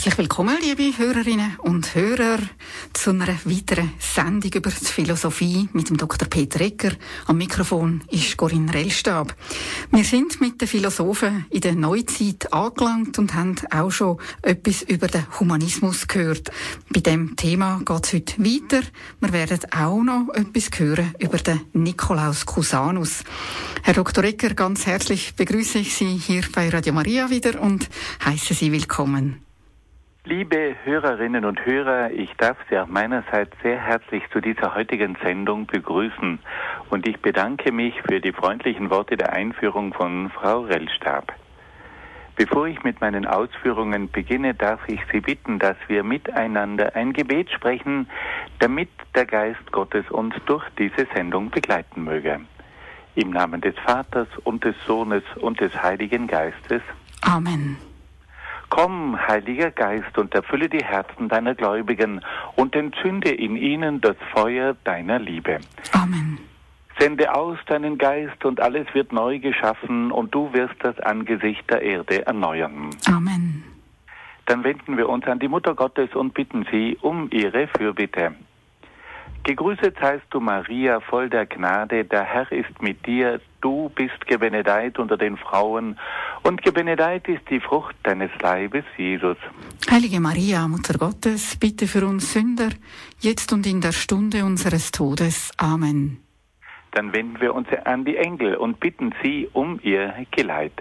Herzlich willkommen, liebe Hörerinnen und Hörer, zu einer weiteren Sendung über die Philosophie mit dem Dr. Peter Egger. Am Mikrofon ist Corinne Rellstab. Wir sind mit den Philosophen in der Neuzeit angelangt und haben auch schon etwas über den Humanismus gehört. Bei diesem Thema geht es heute weiter. Wir werden auch noch etwas hören über den Nikolaus Cusanus. Herr Dr. Egger, ganz herzlich begrüße ich Sie hier bei Radio Maria wieder und heiße Sie willkommen. Liebe Hörerinnen und Hörer, ich darf Sie auch meinerseits sehr herzlich zu dieser heutigen Sendung begrüßen und ich bedanke mich für die freundlichen Worte der Einführung von Frau Rellstab. Bevor ich mit meinen Ausführungen beginne, darf ich Sie bitten, dass wir miteinander ein Gebet sprechen, damit der Geist Gottes uns durch diese Sendung begleiten möge. Im Namen des Vaters und des Sohnes und des Heiligen Geistes. Amen. Komm, Heiliger Geist, und erfülle die Herzen deiner Gläubigen und entzünde in ihnen das Feuer deiner Liebe. Amen. Sende aus deinen Geist und alles wird neu geschaffen und du wirst das Angesicht der Erde erneuern. Amen. Dann wenden wir uns an die Mutter Gottes und bitten sie um ihre Fürbitte. Gegrüßet seist du, Maria, voll der Gnade, der Herr ist mit dir, du bist gebenedeit unter den Frauen, und gebenedeit ist die Frucht deines Leibes, Jesus. Heilige Maria, Mutter Gottes, bitte für uns Sünder, jetzt und in der Stunde unseres Todes. Amen. Dann wenden wir uns an die Engel und bitten sie um ihr Geleit.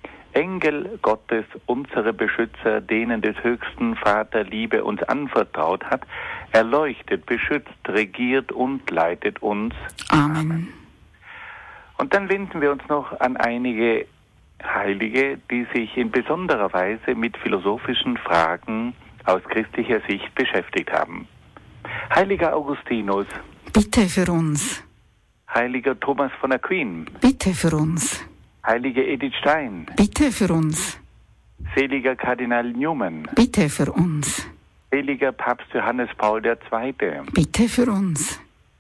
Engel Gottes, unsere Beschützer, denen des höchsten Vater Liebe uns anvertraut hat, erleuchtet, beschützt, regiert und leitet uns. Amen. Und dann wenden wir uns noch an einige Heilige, die sich in besonderer Weise mit philosophischen Fragen aus christlicher Sicht beschäftigt haben. Heiliger Augustinus. Bitte für uns. Heiliger Thomas von Aquin. Bitte für uns. Heilige Edith Stein. Bitte für uns. Seliger Kardinal Newman. Bitte für uns. Seliger Papst Johannes Paul II. Bitte für uns.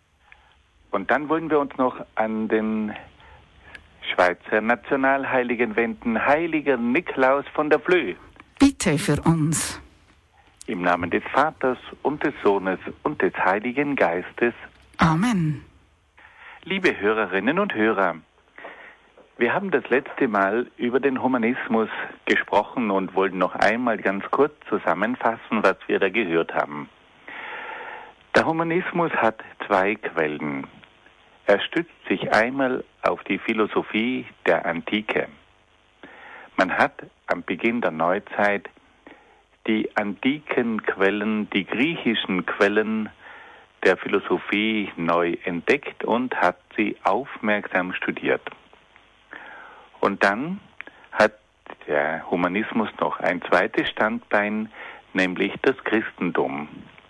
Und dann wollen wir uns noch an den Schweizer Nationalheiligen wenden. Heiliger Nikolaus von der Flöh. Bitte für uns. Im Namen des Vaters und des Sohnes und des Heiligen Geistes. Amen. Liebe Hörerinnen und Hörer, wir haben das letzte Mal über den Humanismus gesprochen und wollen noch einmal ganz kurz zusammenfassen, was wir da gehört haben. Der Humanismus hat zwei Quellen. Er stützt sich einmal auf die Philosophie der Antike. Man hat am Beginn der Neuzeit die antiken Quellen, die griechischen Quellen der Philosophie neu entdeckt und hat sie aufmerksam studiert. Und dann hat der Humanismus noch ein zweites Standbein, nämlich das Christentum.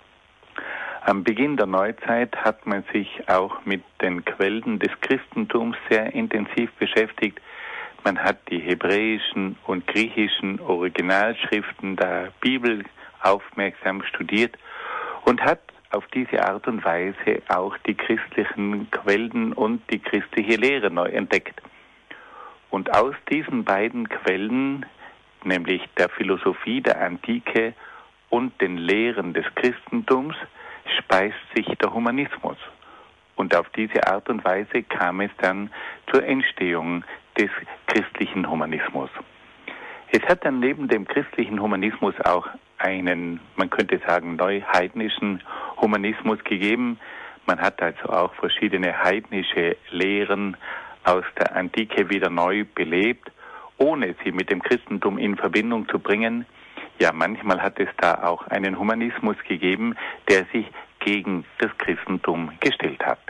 Am Beginn der Neuzeit hat man sich auch mit den Quellen des Christentums sehr intensiv beschäftigt. Man hat die hebräischen und griechischen Originalschriften der Bibel aufmerksam studiert und hat auf diese Art und Weise auch die christlichen Quellen und die christliche Lehre neu entdeckt. Und aus diesen beiden Quellen, nämlich der Philosophie der Antike und den Lehren des Christentums, speist sich der Humanismus. Und auf diese Art und Weise kam es dann zur Entstehung des christlichen Humanismus. Es hat dann neben dem christlichen Humanismus auch einen, man könnte sagen, neuheidnischen Humanismus gegeben. Man hat also auch verschiedene heidnische Lehren aus der Antike wieder neu belebt, ohne sie mit dem Christentum in Verbindung zu bringen. Ja, manchmal hat es da auch einen Humanismus gegeben, der sich gegen das Christentum gestellt hat.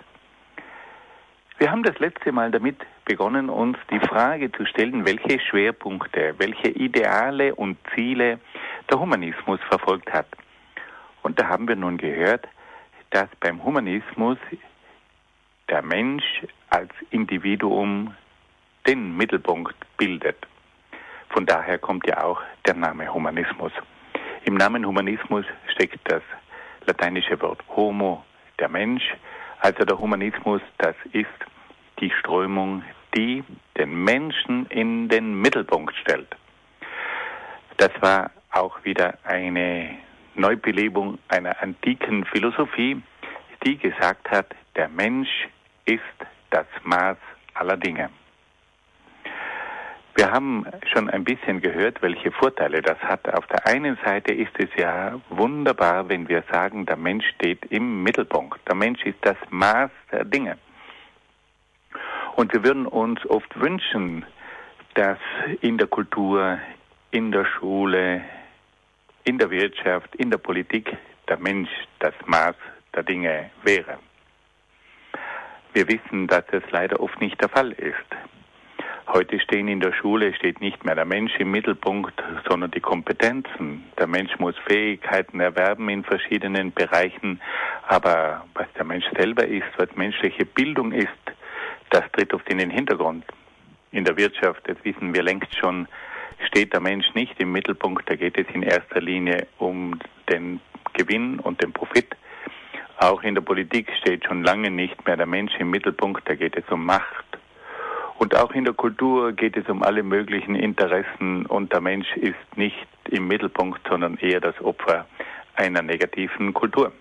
Wir haben das letzte Mal damit begonnen, uns die Frage zu stellen, welche Schwerpunkte, welche Ideale und Ziele der Humanismus verfolgt hat. Und da haben wir nun gehört, dass beim Humanismus der Mensch als Individuum den Mittelpunkt bildet. Von daher kommt ja auch der Name Humanismus. Im Namen Humanismus steckt das lateinische Wort Homo, der Mensch. Also der Humanismus, das ist die Strömung, die den Menschen in den Mittelpunkt stellt. Das war auch wieder eine Neubelebung einer antiken Philosophie, die gesagt hat, der Mensch ist das Maß aller Dinge. Wir haben schon ein bisschen gehört, welche Vorteile das hat. Auf der einen Seite ist es ja wunderbar, wenn wir sagen, der Mensch steht im Mittelpunkt. Der Mensch ist das Maß der Dinge. Und wir würden uns oft wünschen, dass in der Kultur, in der Schule, in der Wirtschaft, in der Politik der Mensch das Maß der Dinge wäre. Wir wissen, dass das leider oft nicht der Fall ist. Heute steht nicht mehr der Mensch im Mittelpunkt, sondern die Kompetenzen. Der Mensch muss Fähigkeiten erwerben in verschiedenen Bereichen, aber was der Mensch selber ist, was menschliche Bildung ist, das tritt oft in den Hintergrund. In der Wirtschaft, das wissen wir längst schon, steht der Mensch nicht im Mittelpunkt, da geht es in erster Linie um den Gewinn und den Profit. Auch in der Politik steht schon lange nicht mehr der Mensch im Mittelpunkt, da geht es um Macht. Und auch in der Kultur geht es um alle möglichen Interessen und der Mensch ist nicht im Mittelpunkt, sondern eher das Opfer einer negativen Kultur.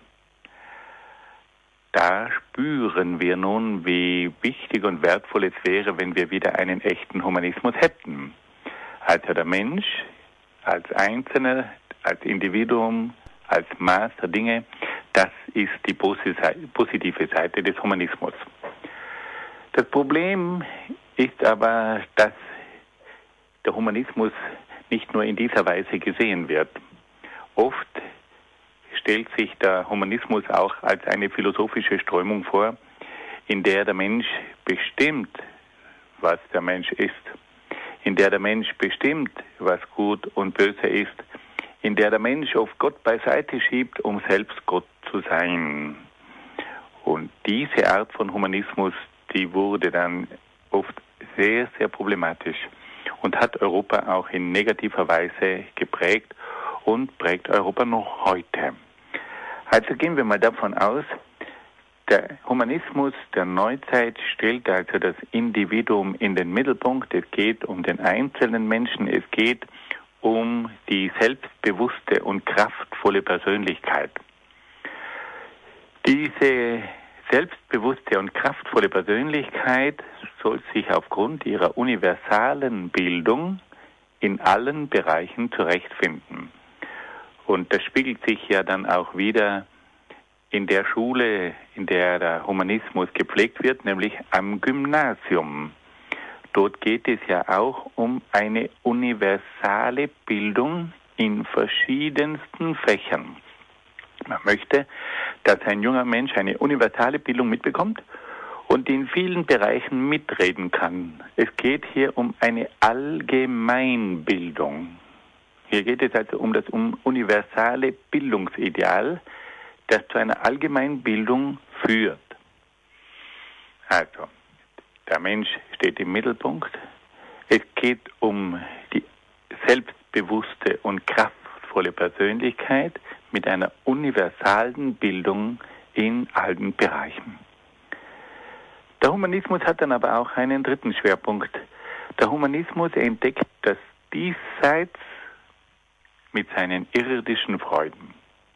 Da spüren wir nun, wie wichtig und wertvoll es wäre, wenn wir wieder einen echten Humanismus hätten. Also der Mensch als Einzelner, als Individuum, als Maß der Dinge, das ist die positive Seite des Humanismus. Das Problem ist aber, dass der Humanismus nicht nur in dieser Weise gesehen wird. Oft stellt sich der Humanismus auch als eine philosophische Strömung vor, in der der Mensch bestimmt, was der Mensch ist, in der der Mensch bestimmt, was gut und böse ist, in der der Mensch oft Gott beiseite schiebt, um selbst Gott zu sein. Und diese Art von Humanismus, die wurde dann oft sehr, sehr problematisch und hat Europa auch in negativer Weise geprägt und prägt Europa noch heute. Also gehen wir mal davon aus, der Humanismus der Neuzeit stellt also das Individuum in den Mittelpunkt. Es geht um den einzelnen Menschen, es geht um die selbstbewusste und kraftvolle Persönlichkeit. Diese selbstbewusste und kraftvolle Persönlichkeit soll sich aufgrund ihrer universalen Bildung in allen Bereichen zurechtfinden. Und das spiegelt sich ja dann auch wieder in der Schule, in der der Humanismus gepflegt wird, nämlich am Gymnasium. Dort geht es ja auch um eine universale Bildung in verschiedensten Fächern. Man möchte, dass ein junger Mensch eine universale Bildung mitbekommt und in vielen Bereichen mitreden kann. Es geht hier um eine Allgemeinbildung. Hier geht es also um das universale Bildungsideal, das zu einer Allgemeinbildung führt. Also, der Mensch steht im Mittelpunkt. Es geht um die selbstbewusste und kraftvolle Persönlichkeit mit einer universalen Bildung in allen Bereichen. Der Humanismus hat dann aber auch einen dritten Schwerpunkt. Der Humanismus entdeckt das Diesseits mit seinen irdischen Freuden.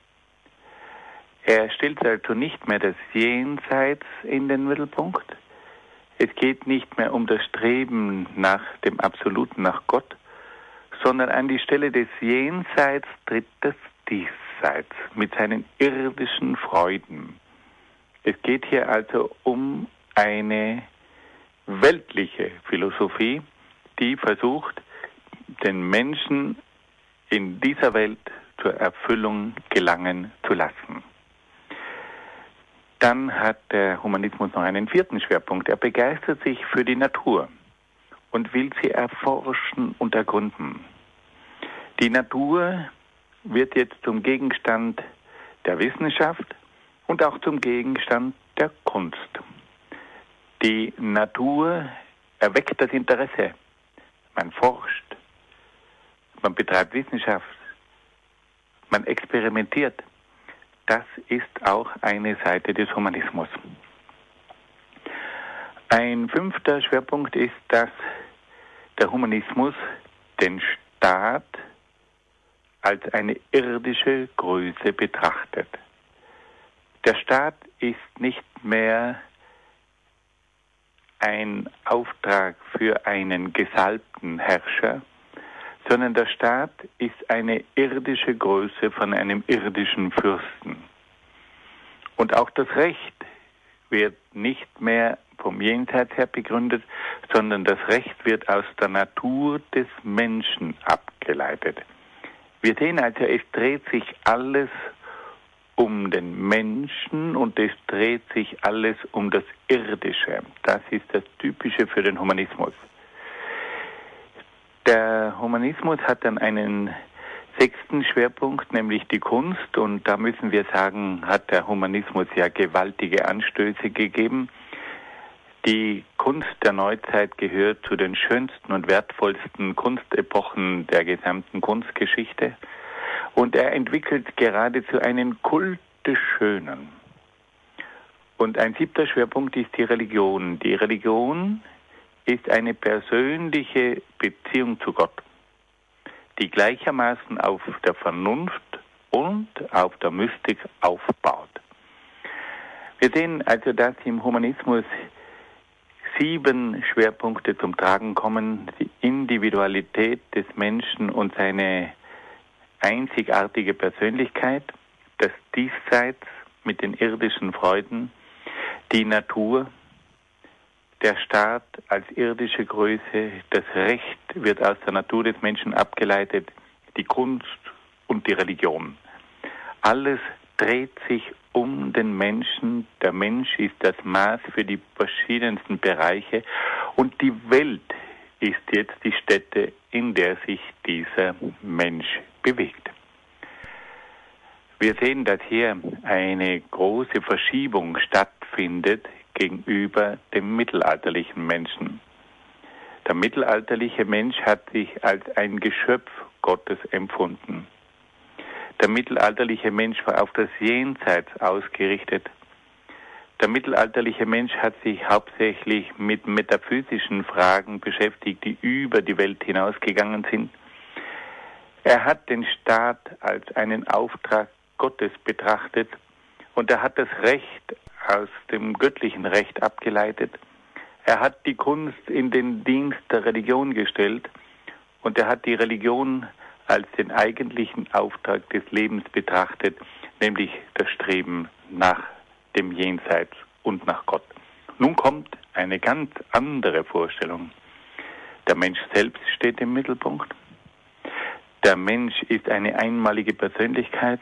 Er stellt also nicht mehr das Jenseits in den Mittelpunkt. Es geht nicht mehr um das Streben nach dem Absoluten, nach Gott, sondern an die Stelle des Jenseits tritt das Diesseits mit seinen irdischen Freuden. Es geht hier also um eine weltliche Philosophie, die versucht, den Menschen in dieser Welt zur Erfüllung gelangen zu lassen. Dann hat der Humanismus noch einen vierten Schwerpunkt. Er begeistert sich für die Natur und will sie erforschen und ergründen. Die Natur wird jetzt zum Gegenstand der Wissenschaft und auch zum Gegenstand der Kunst. Die Natur erweckt das Interesse. Man forscht, man betreibt Wissenschaft, man experimentiert. Das ist auch eine Seite des Humanismus. Ein fünfter Schwerpunkt ist, dass der Humanismus den Staat als eine irdische Größe betrachtet. Der Staat ist nicht mehr ein Auftrag für einen gesalbten Herrscher, sondern der Staat ist eine irdische Größe von einem irdischen Fürsten. Und auch das Recht wird nicht mehr vom Jenseits her begründet, sondern das Recht wird aus der Natur des Menschen abgeleitet. Wir sehen also, es dreht sich alles um den Menschen und es dreht sich alles um das Irdische. Das ist das Typische für den Humanismus. Der Humanismus hat dann einen 6. Schwerpunkt, nämlich die Kunst. Und da müssen wir sagen, hat der Humanismus ja gewaltige Anstöße gegeben. Die Kunst der Neuzeit gehört zu den schönsten und wertvollsten Kunstepochen der gesamten Kunstgeschichte. Und er entwickelt geradezu einen Kult des Schönen. Und ein 7. Schwerpunkt ist die Religion. Die Religion ist eine persönliche Beziehung zu Gott, die gleichermaßen auf der Vernunft und auf der Mystik aufbaut. Wir sehen also, dass im Humanismus 7 Schwerpunkte zum Tragen kommen: die Individualität des Menschen und seine einzigartige Persönlichkeit, das Diesseits mit den irdischen Freuden, die Natur, der Staat als irdische Größe, das Recht wird aus der Natur des Menschen abgeleitet, die Kunst und die Religion. Alles dreht sich um den Menschen. Der Mensch ist das Maß für die verschiedensten Bereiche und die Welt ist jetzt die Stätte, in der sich dieser Mensch bewegt. Wir sehen, dass hier eine große Verschiebung stattfindet gegenüber dem mittelalterlichen Menschen. Der mittelalterliche Mensch hat sich als ein Geschöpf Gottes empfunden. Der mittelalterliche Mensch war auf das Jenseits ausgerichtet. Der mittelalterliche Mensch hat sich hauptsächlich mit metaphysischen Fragen beschäftigt, die über die Welt hinausgegangen sind. Er hat den Staat als einen Auftrag Gottes betrachtet und er hat das Recht aus dem göttlichen Recht abgeleitet. Er hat die Kunst in den Dienst der Religion gestellt und er hat die Religion als den eigentlichen Auftrag des Lebens betrachtet, nämlich das Streben nach dem Jenseits und nach Gott. Nun kommt eine ganz andere Vorstellung. Der Mensch selbst steht im Mittelpunkt. Der Mensch ist eine einmalige Persönlichkeit.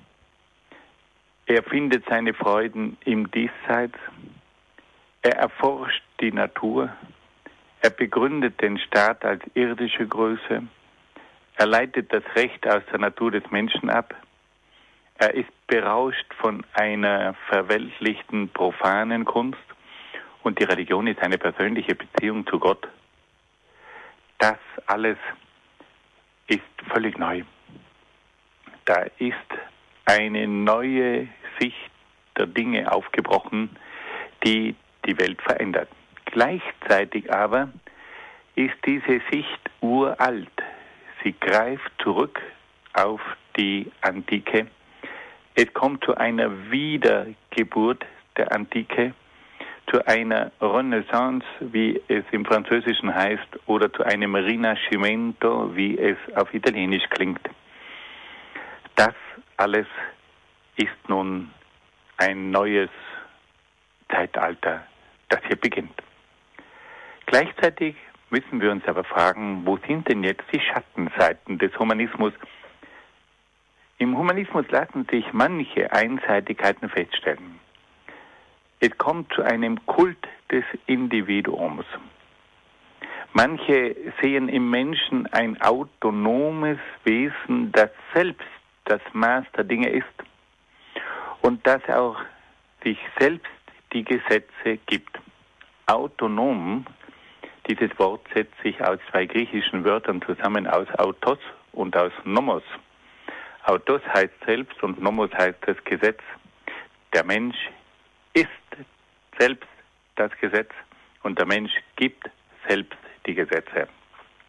Er findet seine Freuden im Diesseits. Er erforscht die Natur. Er begründet den Staat als irdische Größe. Er leitet das Recht aus der Natur des Menschen ab. Er ist berauscht von einer verweltlichten, profanen Kunst und die Religion ist eine persönliche Beziehung zu Gott. Das alles ist völlig neu. Da ist eine neue Sicht der Dinge aufgebrochen, die die Welt verändert. Gleichzeitig aber ist diese Sicht uralt. Sie greift zurück auf die Antike. Es kommt zu einer Wiedergeburt der Antike, zu einer Renaissance, wie es im Französischen heißt, oder zu einem Rinascimento, wie es auf Italienisch klingt. Das alles ist nun ein neues Zeitalter, das hier beginnt. Gleichzeitig müssen wir uns aber fragen, wo sind denn jetzt die Schattenseiten des Humanismus? Im Humanismus lassen sich manche Einseitigkeiten feststellen. Es kommt zu einem Kult des Individuums. Manche sehen im Menschen ein autonomes Wesen, das selbst das Maß der Dinge ist und das auch sich selbst die Gesetze gibt. Autonom, dieses Wort setzt sich aus 2 griechischen Wörtern zusammen, aus Autos und aus Nomos. Autos heißt selbst und Nomos heißt das Gesetz. Der Mensch ist selbst das Gesetz und der Mensch gibt selbst die Gesetze.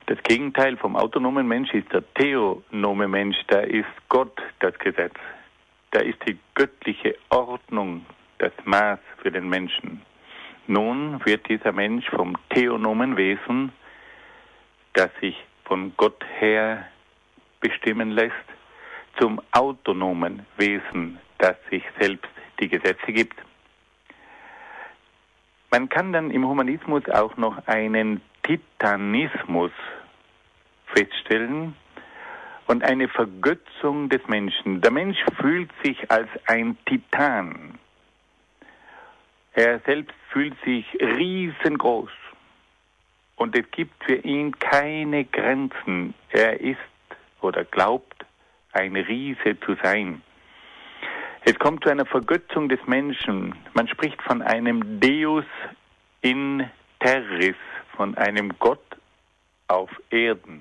Das Gegenteil vom autonomen Mensch ist der theonome Mensch. Da ist Gott das Gesetz. Da ist die göttliche Ordnung das Maß für den Menschen. Nun wird dieser Mensch vom theonomen Wesen, das sich von Gott her bestimmen lässt, zum autonomen Wesen, das sich selbst die Gesetze gibt. Man kann dann im Humanismus auch noch einen Titanismus feststellen und eine Vergötzung des Menschen. Der Mensch fühlt sich als ein Titan. Er selbst fühlt sich riesengroß und es gibt für ihn keine Grenzen. Er ist oder glaubt, ein Riese zu sein. Es kommt zu einer Vergötzung des Menschen. Man spricht von einem Deus in terris, von einem Gott auf Erden.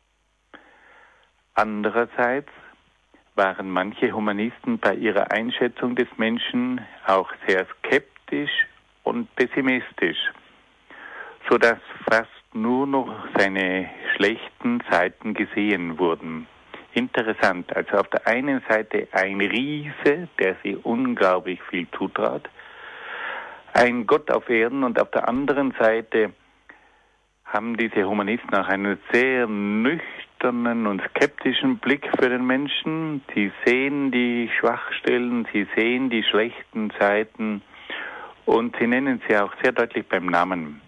Andererseits waren manche Humanisten bei ihrer Einschätzung des Menschen auch sehr skeptisch und pessimistisch, sodass fast nur noch seine schlechten Seiten gesehen wurden. Interessant, also auf der einen Seite ein Riese, der sich unglaublich viel zutraut, ein Gott auf Erden, und auf der anderen Seite haben diese Humanisten auch einen sehr nüchternen und skeptischen Blick für den Menschen. Sie sehen die Schwachstellen, sie sehen die schlechten Seiten und sie nennen sie auch sehr deutlich beim Namen.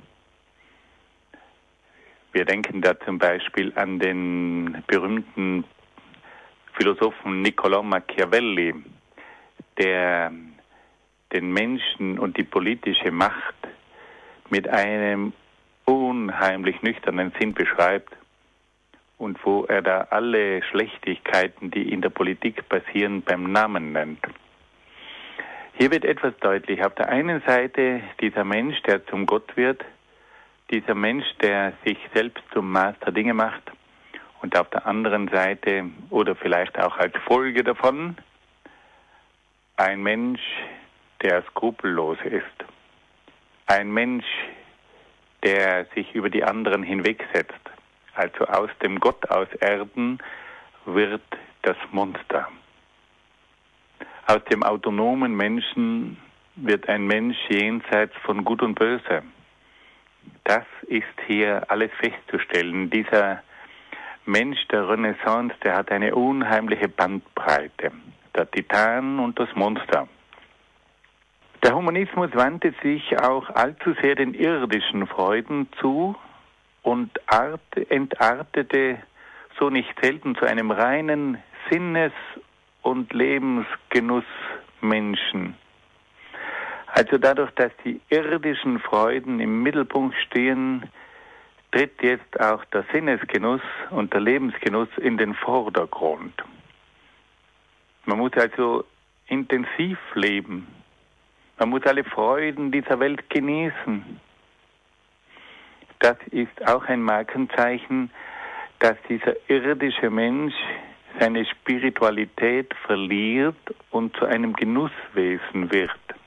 Wir denken da zum Beispiel an den berühmten Philosophen Niccolò Machiavelli, der den Menschen und die politische Macht mit einem unheimlich nüchternen Sinn beschreibt und wo er da alle Schlechtigkeiten, die in der Politik passieren, beim Namen nennt. Hier wird etwas deutlich. Auf der einen Seite dieser Mensch, der zum Gott wird, dieser Mensch, der sich selbst zum Maß der Dinge macht, und auf der anderen Seite, oder vielleicht auch als Folge davon, ein Mensch, der skrupellos ist. Ein Mensch, der sich über die anderen hinwegsetzt. Also aus dem Gott aus Erden wird das Monster. Aus dem autonomen Menschen wird ein Mensch jenseits von Gut und Böse. Das ist hier alles festzustellen. Dieser Mensch der Renaissance, der hat eine unheimliche Bandbreite. Der Titan und das Monster. Der Humanismus wandte sich auch allzu sehr den irdischen Freuden zu und entartete so nicht selten zu einem reinen Sinnes- und Lebensgenussmenschen. Also dadurch, dass die irdischen Freuden im Mittelpunkt stehen, tritt jetzt auch der Sinnesgenuss und der Lebensgenuss in den Vordergrund. Man muss also intensiv leben. Man muss alle Freuden dieser Welt genießen. Das ist auch ein Markenzeichen, dass dieser irdische Mensch seine Spiritualität verliert und zu einem Genusswesen wird.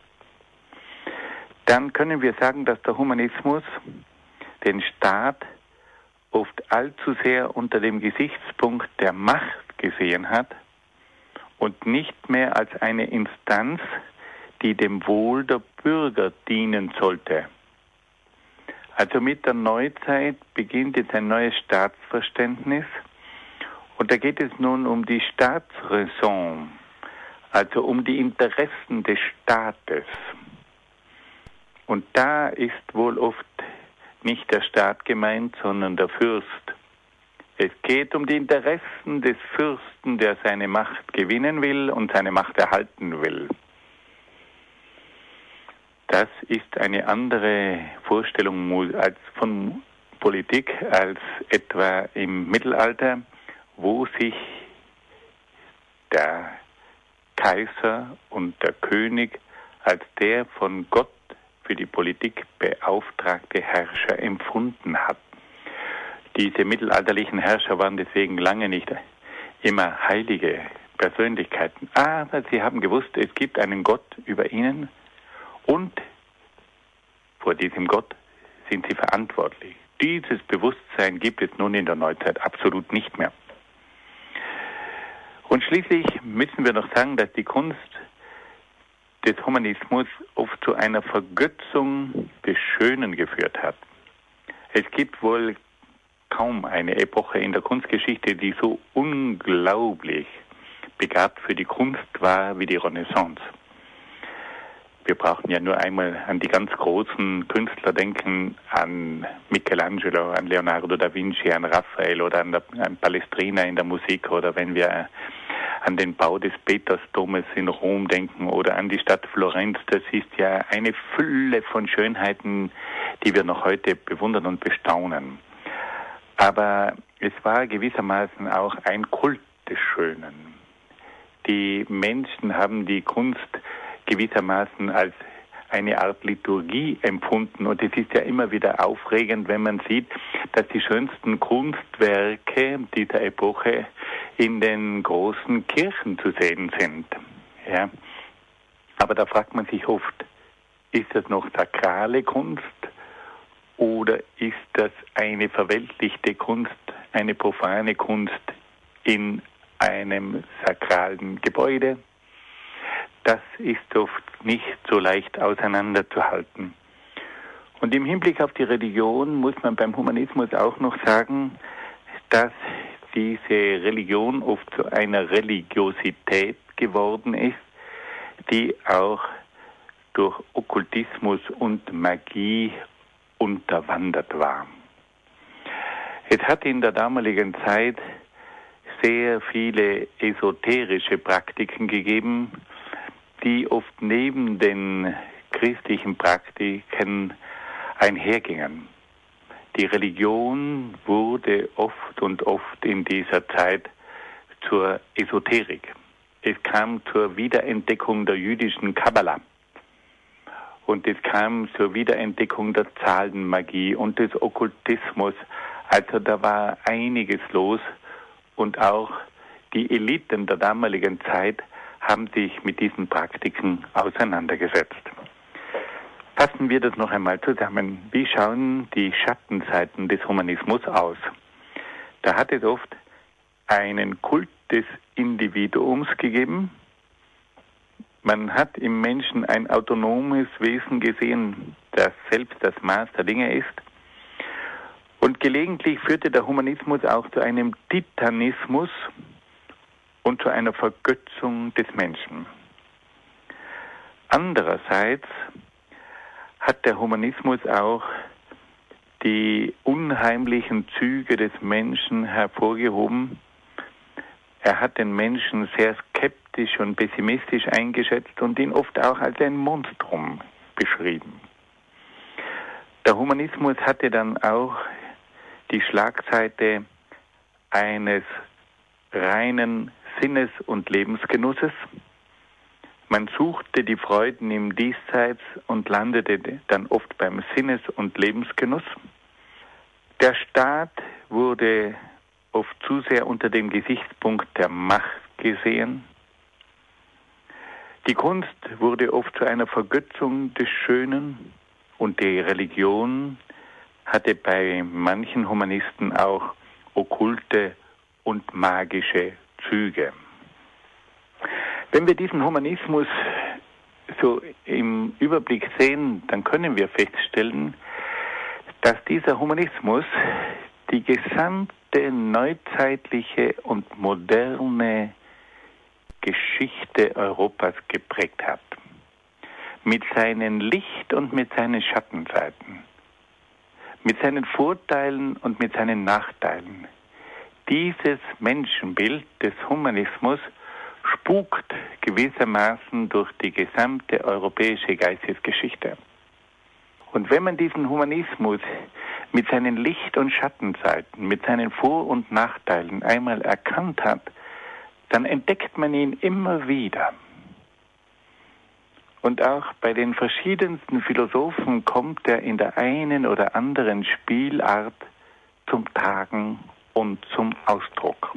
Dann können wir sagen, dass der Humanismus den Staat oft allzu sehr unter dem Gesichtspunkt der Macht gesehen hat und nicht mehr als eine Instanz, die dem Wohl der Bürger dienen sollte. Also mit der Neuzeit beginnt jetzt ein neues Staatsverständnis und da geht es nun um die Staatsräson, also um die Interessen des Staates. Und da ist wohl oft nicht der Staat gemeint, sondern der Fürst. Es geht um die Interessen des Fürsten, der seine Macht gewinnen will und seine Macht erhalten will. Das ist eine andere Vorstellung von Politik als etwa im Mittelalter, wo sich der Kaiser und der König als der von Gott für die Politik beauftragte Herrscher empfunden hat. Diese mittelalterlichen Herrscher waren deswegen lange nicht immer heilige Persönlichkeiten, aber sie haben gewusst, es gibt einen Gott über ihnen und vor diesem Gott sind sie verantwortlich. dieses Bewusstsein gibt es nun in der Neuzeit absolut nicht mehr. Und schließlich müssen wir noch sagen, dass die Kunst des Humanismus oft zu einer Vergötzung des Schönen geführt hat. Es gibt wohl kaum eine Epoche in der Kunstgeschichte, die so unglaublich begabt für die Kunst war wie die Renaissance. Wir brauchen ja nur einmal an die ganz großen Künstler denken, an Michelangelo, an Leonardo da Vinci, an Raphael oder an Palestrina in der Musik, oder wenn wir an den Bau des Petersdomes in Rom denken oder an die Stadt Florenz. Das ist ja eine Fülle von Schönheiten, die wir noch heute bewundern und bestaunen. Aber es war gewissermaßen auch ein Kult des Schönen. Die Menschen haben die Kunst gewissermaßen als eine Art Liturgie empfunden. Und es ist ja immer wieder aufregend, wenn man sieht, dass die schönsten Kunstwerke dieser Epoche in den großen Kirchen zu sehen sind. Ja. Aber da fragt man sich oft, ist das noch sakrale Kunst oder ist das eine verweltlichte Kunst, eine profane Kunst in einem sakralen Gebäude? Das ist oft nicht so leicht auseinanderzuhalten. Und im Hinblick auf die Religion muss man beim Humanismus auch noch sagen, dass diese Religion oft zu einer Religiosität geworden ist, die auch durch Okkultismus und Magie unterwandert war. Es hat in der damaligen Zeit sehr viele esoterische Praktiken gegeben, die oft neben den christlichen Praktiken einhergingen. Die Religion wurde oft in dieser Zeit zur Esoterik. Es kam zur Wiederentdeckung der jüdischen Kabbala und es kam zur Wiederentdeckung der Zahlenmagie und des Okkultismus. Also da war einiges los und auch die Eliten der damaligen Zeit haben sich mit diesen Praktiken auseinandergesetzt. Fassen wir das noch einmal zusammen. Wie schauen die Schattenseiten des Humanismus aus? Da hat es oft einen Kult des Individuums gegeben. Man hat im Menschen ein autonomes Wesen gesehen, das selbst das Maß der Dinge ist. Und gelegentlich führte der Humanismus auch zu einem Titanismus und zu einer Vergötzung des Menschen. Andererseits hat der Humanismus auch die unheimlichen Züge des Menschen hervorgehoben. Er hat den Menschen sehr skeptisch und pessimistisch eingeschätzt und ihn oft auch als ein Monstrum beschrieben. Der Humanismus hatte dann auch die Schlagseite eines reinen Sinnes- und Lebensgenusses. Man suchte die Freuden im Diesseits und landete dann oft beim Sinnes- und Lebensgenuss. Der Staat wurde oft zu sehr unter dem Gesichtspunkt der Macht gesehen. Die Kunst wurde oft zu einer Vergötzung des Schönen und die Religion hatte bei manchen Humanisten auch okkulte und magische Züge. Wenn wir diesen Humanismus so im Überblick sehen, dann können wir feststellen, dass dieser Humanismus die gesamte neuzeitliche und moderne Geschichte Europas geprägt hat. Mit seinen Licht- und mit seinen Schattenseiten, mit seinen Vorteilen und mit seinen Nachteilen. Dieses Menschenbild des Humanismus spukt gewissermaßen durch die gesamte europäische Geistesgeschichte. Und wenn man diesen Humanismus mit seinen Licht- und Schattenseiten, mit seinen Vor- und Nachteilen einmal erkannt hat, dann entdeckt man ihn immer wieder. Und auch bei den verschiedensten Philosophen kommt er in der einen oder anderen Spielart zum Tragen und zum Ausdruck.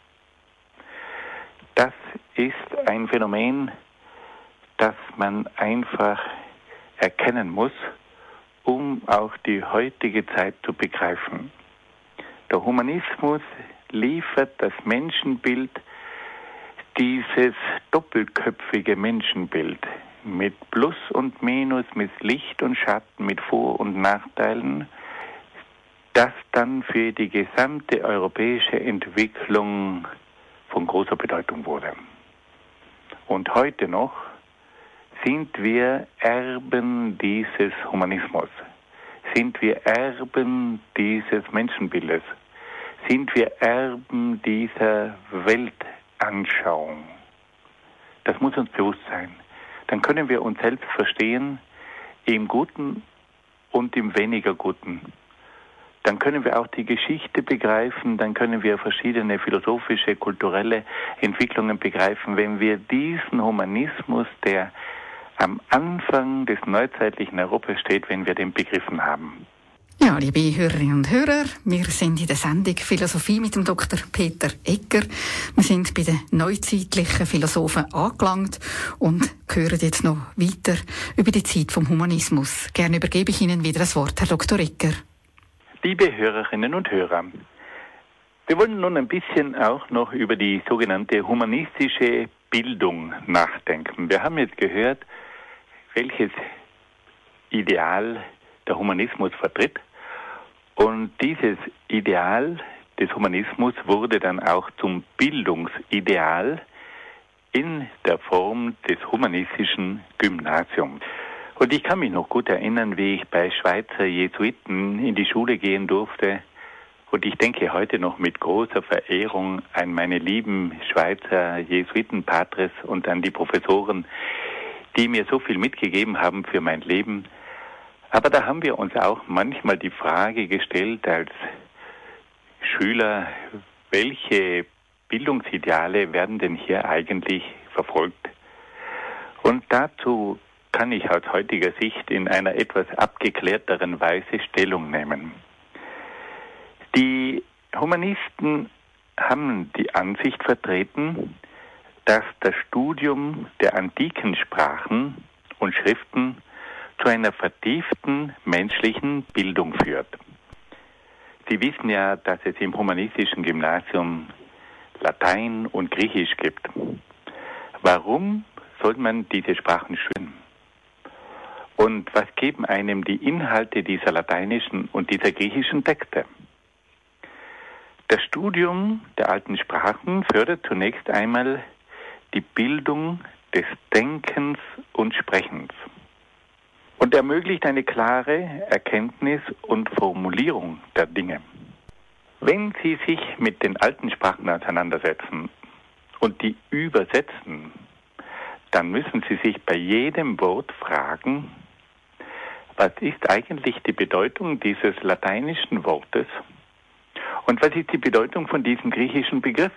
Das ist ein Phänomen, das man einfach erkennen muss, um um auch die heutige Zeit zu begreifen. Der Humanismus liefert das Menschenbild, dieses doppelköpfige Menschenbild mit Plus und Minus, mit Licht und Schatten, mit Vor- und Nachteilen, das dann für die gesamte europäische Entwicklung von großer Bedeutung wurde. Und heute noch sind wir Erben dieses Humanismus, sind wir Erben dieses Menschenbildes, sind wir Erben dieser Weltanschauung. Das muss uns bewusst sein. Dann können wir uns selbst verstehen im Guten und im weniger Guten. Dann können wir auch die Geschichte begreifen, dann können wir verschiedene philosophische, kulturelle Entwicklungen begreifen, wenn wir diesen Humanismus, der am Anfang des neuzeitlichen Europas steht, wenn wir den begriffen haben. Ja, liebe Hörerinnen und Hörer, wir sind in der Sendung Philosophie mit dem Dr. Peter Egger. Wir sind bei den neuzeitlichen Philosophen angelangt und hören jetzt noch weiter über die Zeit vom Humanismus. Gerne übergebe ich Ihnen wieder das Wort, Herr Dr. Egger. Liebe Hörerinnen und Hörer, wir wollen nun ein bisschen auch noch über die sogenannte humanistische Bildung nachdenken. Wir haben jetzt gehört, welches Ideal der Humanismus vertritt. Und dieses Ideal des Humanismus wurde dann auch zum Bildungsideal in der Form des humanistischen Gymnasiums. Und ich kann mich noch gut erinnern, wie ich bei Schweizer Jesuiten in die Schule gehen durfte. Und ich denke heute noch mit großer Verehrung an meine lieben Schweizer Jesuitenpatres und an die Professoren, die mir so viel mitgegeben haben für mein Leben. Aber da haben wir uns auch manchmal die Frage gestellt als Schüler, welche Bildungsideale werden denn hier eigentlich verfolgt? Und dazu kann ich aus heutiger Sicht in einer etwas abgeklärteren Weise Stellung nehmen. Die Humanisten haben die Ansicht vertreten, dass das Studium der antiken Sprachen und Schriften zu einer vertieften menschlichen Bildung führt. Sie wissen ja, dass es im humanistischen Gymnasium Latein und Griechisch gibt. Warum soll man diese Sprachen studieren? Und was geben einem die Inhalte dieser lateinischen und dieser griechischen Texte? Das Studium der alten Sprachen fördert zunächst einmal die Bildung des Denkens und Sprechens und ermöglicht eine klare Erkenntnis und Formulierung der Dinge. Wenn Sie sich mit den alten Sprachen auseinandersetzen und die übersetzen, dann müssen Sie sich bei jedem Wort fragen, was ist eigentlich die Bedeutung dieses lateinischen Wortes und was ist die Bedeutung von diesem griechischen Begriff?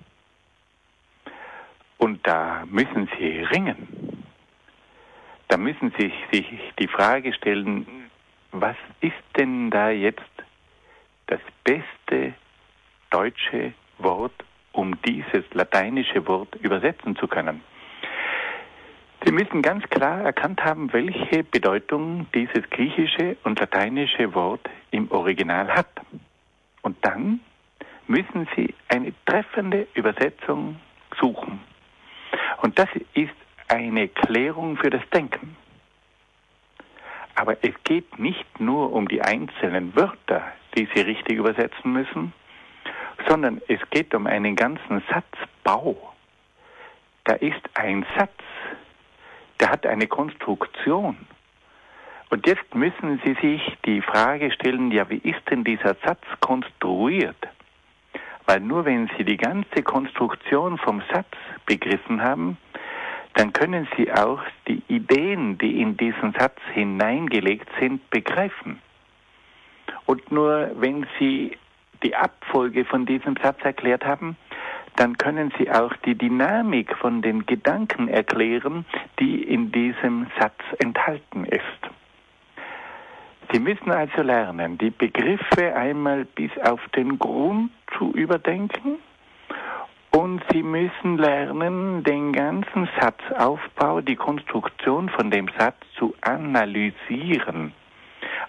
Und da müssen Sie ringen. Da müssen Sie sich die Frage stellen, was ist denn da jetzt das beste deutsche Wort, um dieses lateinische Wort übersetzen zu können? Sie müssen ganz klar erkannt haben, welche Bedeutung dieses griechische und lateinische Wort im Original hat. Und dann müssen Sie eine treffende Übersetzung suchen. Und das ist eine Klärung für das Denken. Aber es geht nicht nur um die einzelnen Wörter, die Sie richtig übersetzen müssen, sondern es geht um einen ganzen Satzbau. Da ist ein Satz, der hat eine Konstruktion. Und jetzt müssen Sie sich die Frage stellen, ja, wie ist denn dieser Satz konstruiert? Weil nur wenn Sie die ganze Konstruktion vom Satz begriffen haben, dann können Sie auch die Ideen, die in diesen Satz hineingelegt sind, begreifen. Und nur wenn Sie die Abfolge von diesem Satz erklärt haben, dann können Sie auch die Dynamik von den Gedanken erklären, die in diesem Satz enthalten ist. Sie müssen also lernen, die Begriffe einmal bis auf den Grund zu überdenken und Sie müssen lernen, den ganzen Satzaufbau, die Konstruktion von dem Satz zu analysieren.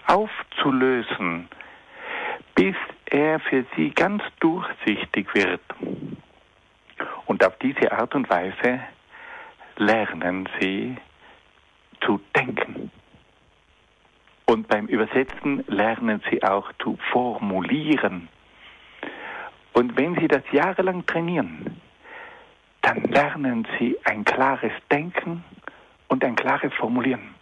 aufzulösen, bis er für sie ganz durchsichtig wird. Und auf diese Art und Weise lernen sie zu denken. Und beim Übersetzen lernen sie auch zu formulieren. Und wenn sie das jahrelang trainieren, dann lernen sie ein klares Denken und ein klares Formulieren.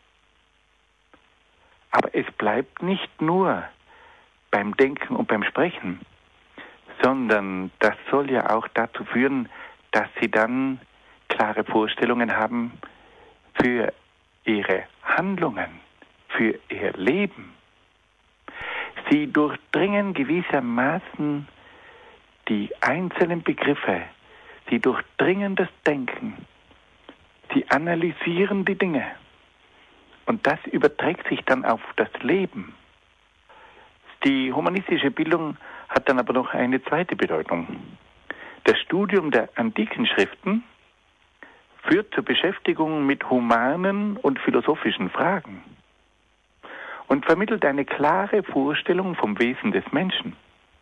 Aber es bleibt nicht nur beim Denken und beim Sprechen, sondern das soll ja auch dazu führen, dass sie dann klare Vorstellungen haben für ihre Handlungen, für ihr Leben. Sie durchdringen gewissermaßen die einzelnen Begriffe, sie durchdringen das Denken, sie analysieren die Dinge und das überträgt sich dann auf das Leben. Die humanistische Bildung hat dann aber noch eine zweite Bedeutung. Das Studium der antiken Schriften führt zur Beschäftigung mit humanen und philosophischen Fragen und vermittelt eine klare Vorstellung vom Wesen des Menschen.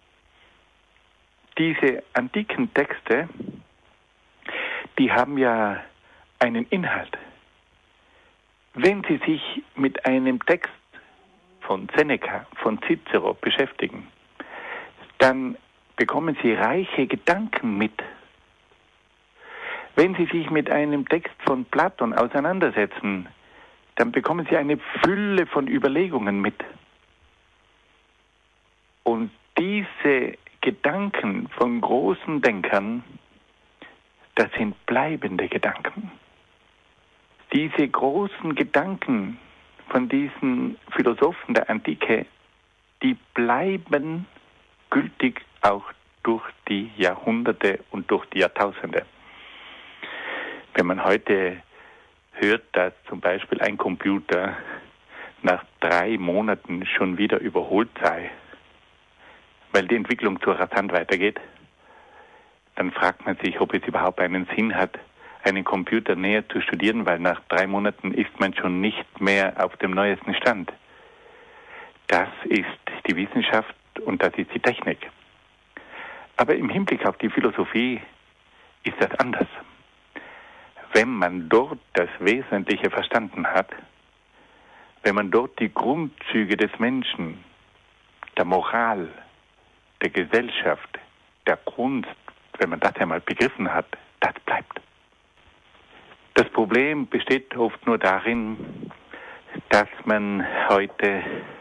Diese antiken Texte, die haben ja einen Inhalt. Wenn Sie sich mit einem Text von Seneca, von Cicero beschäftigen, dann bekommen Sie reiche Gedanken mit. Wenn Sie sich mit einem Text von Platon auseinandersetzen, dann bekommen Sie eine Fülle von Überlegungen mit. Und diese Gedanken von großen Denkern, das sind bleibende Gedanken. Diese großen Gedanken von diesen Philosophen der Antike, die bleiben gültig auch durch die Jahrhunderte und durch die Jahrtausende. Wenn man heute hört, dass zum Beispiel ein Computer nach 3 Monaten schon wieder überholt sei, weil die Entwicklung so rasant weitergeht, dann fragt man sich, ob es überhaupt einen Sinn hat, einen Computer näher zu studieren, weil nach 3 Monaten ist man schon nicht mehr auf dem neuesten Stand. Das ist die Wissenschaft und das ist die Technik. Aber im Hinblick auf die Philosophie ist das anders. Wenn man dort das Wesentliche verstanden hat, wenn man dort die Grundzüge des Menschen, der Moral, der Gesellschaft, der Kunst, wenn man das einmal begriffen hat, das bleibt. Das Problem besteht oft nur darin, dass man heute